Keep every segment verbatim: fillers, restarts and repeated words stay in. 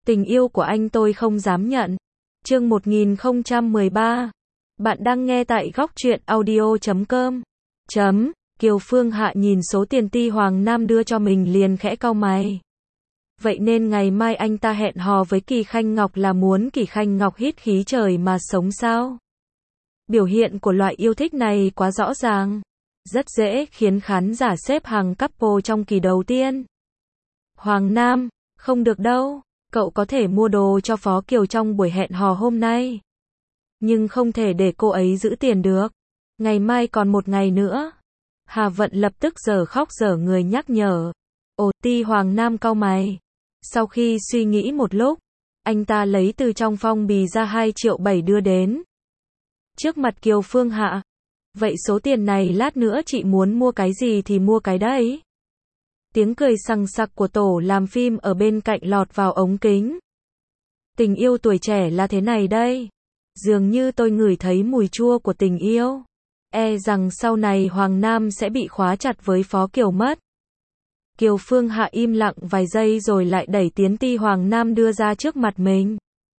Tình yêu của anh tôi không dám nhận. Chương một nghìn không trăm mười ba. Bạn đang nghe tại góc truyện audio chấm com. Chấm. Kiều Phương Hạ nhìn số tiền Ti Hoàng Nam đưa cho mình liền khẽ cau mày. Vậy nên ngày mai anh ta hẹn hò với Kỳ Khanh Ngọc là muốn Kỳ Khanh Ngọc hít khí trời mà sống sao? Biểu hiện của loại yêu thích này quá rõ ràng. Rất dễ khiến khán giả xếp hàng couple trong kỳ đầu tiên. Hoàng Nam, không được đâu. Cậu có thể mua đồ cho Phó Kiều trong buổi hẹn hò hôm nay. Nhưng không thể để cô ấy giữ tiền được. Ngày mai còn một ngày nữa. Hà Vận lập tức giở khóc giở người nhắc nhở. Ồ, Ti Hoàng Nam cau mày. Sau khi suy nghĩ một lúc, anh ta lấy từ trong phong bì ra hai triệu bảy đưa đến. Trước mặt Kiều Phương Hạ. Vậy số tiền này lát nữa chị muốn mua cái gì thì mua cái đấy. Tiếng cười sằng sặc của tổ làm phim ở bên cạnh lọt vào ống kính. Tình yêu tuổi trẻ là thế này đây. Dường như tôi ngửi thấy mùi chua của tình yêu. E rằng sau này Hoàng Nam sẽ bị khóa chặt với Phó Kiều mất. Kiều Phương Hạ im lặng vài giây rồi lại đẩy Tiến Ti Hoàng Nam đưa ra trước mặt mình.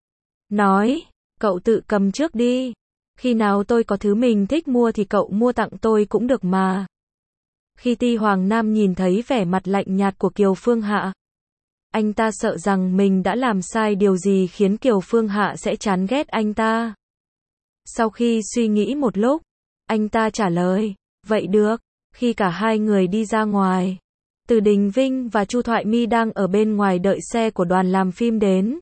Nói, cậu tự cầm trước đi. Khi nào tôi có thứ mình thích mua thì cậu mua tặng tôi cũng được mà. Khi Ti Hoàng Nam nhìn thấy vẻ mặt lạnh nhạt của Kiều Phương Hạ, anh ta sợ rằng mình đã làm sai điều gì khiến Kiều Phương Hạ sẽ chán ghét anh ta. Sau khi suy nghĩ một lúc, anh ta trả lời, vậy được. Khi cả hai người đi ra ngoài, Từ Đình Vinh và Chu Thoại My đang ở bên ngoài đợi xe của đoàn làm phim đến.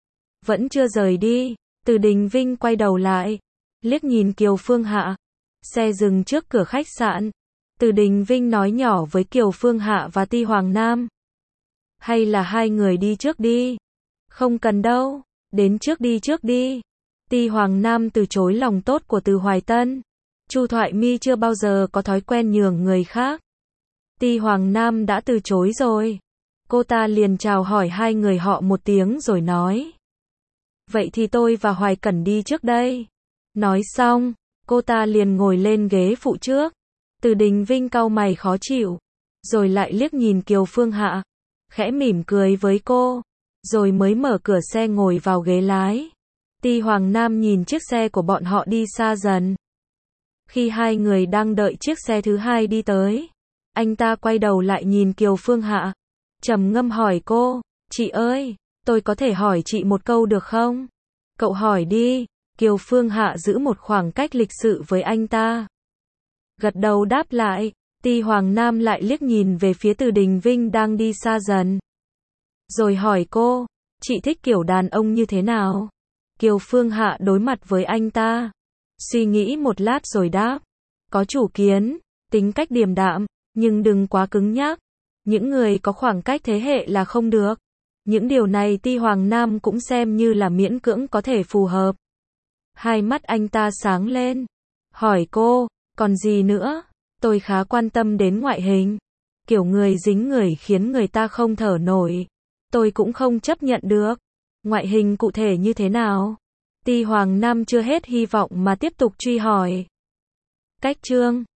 Vẫn chưa rời đi, Từ Đình Vinh quay đầu lại, liếc nhìn Kiều Phương Hạ. Xe dừng trước cửa khách sạn. Từ Đình Vinh nói nhỏ với Kiều Phương Hạ và Ti Hoàng Nam. Hay là hai người đi trước đi? Không cần đâu, đến trước đi trước đi. Ti Hoàng Nam từ chối lòng tốt của Từ Hoài Tân. Chu Thoại My chưa bao giờ có thói quen nhường người khác. Ti Hoàng Nam đã từ chối rồi. Cô ta liền chào hỏi hai người họ một tiếng rồi nói. Vậy thì tôi và Hoài Cẩn đi trước đây. Nói xong, cô ta liền ngồi lên ghế phụ trước. Từ Đình Vinh cau mày khó chịu, rồi lại liếc nhìn Kiều Phương Hạ, khẽ mỉm cười với cô, rồi mới mở cửa xe ngồi vào ghế lái. Ti Hoàng Nam nhìn chiếc xe của bọn họ đi xa dần. Khi hai người đang đợi chiếc xe thứ hai đi tới, anh ta quay đầu lại nhìn Kiều Phương Hạ, trầm ngâm hỏi cô, chị ơi, tôi có thể hỏi chị một câu được không? Cậu hỏi đi. Kiều Phương Hạ giữ một khoảng cách lịch sự với anh ta. Gật đầu đáp lại. Ti Hoàng Nam lại liếc nhìn về phía Từ Đình Vinh đang đi xa dần. Rồi hỏi cô, chị thích kiểu đàn ông như thế nào? Kiều Phương Hạ đối mặt với anh ta. Suy nghĩ một lát rồi đáp. Có chủ kiến, tính cách điềm đạm, nhưng đừng quá cứng nhắc. Những người có khoảng cách thế hệ là không được. Những điều này Ti Hoàng Nam cũng xem như là miễn cưỡng có thể phù hợp. Hai mắt anh ta sáng lên. Hỏi cô, còn gì nữa? Tôi khá quan tâm đến ngoại hình. Kiểu người dính người khiến người ta không thở nổi. Tôi cũng không chấp nhận được. Ngoại hình cụ thể như thế nào? Ti Hoàng Nam chưa hết hy vọng mà tiếp tục truy hỏi. Cách chương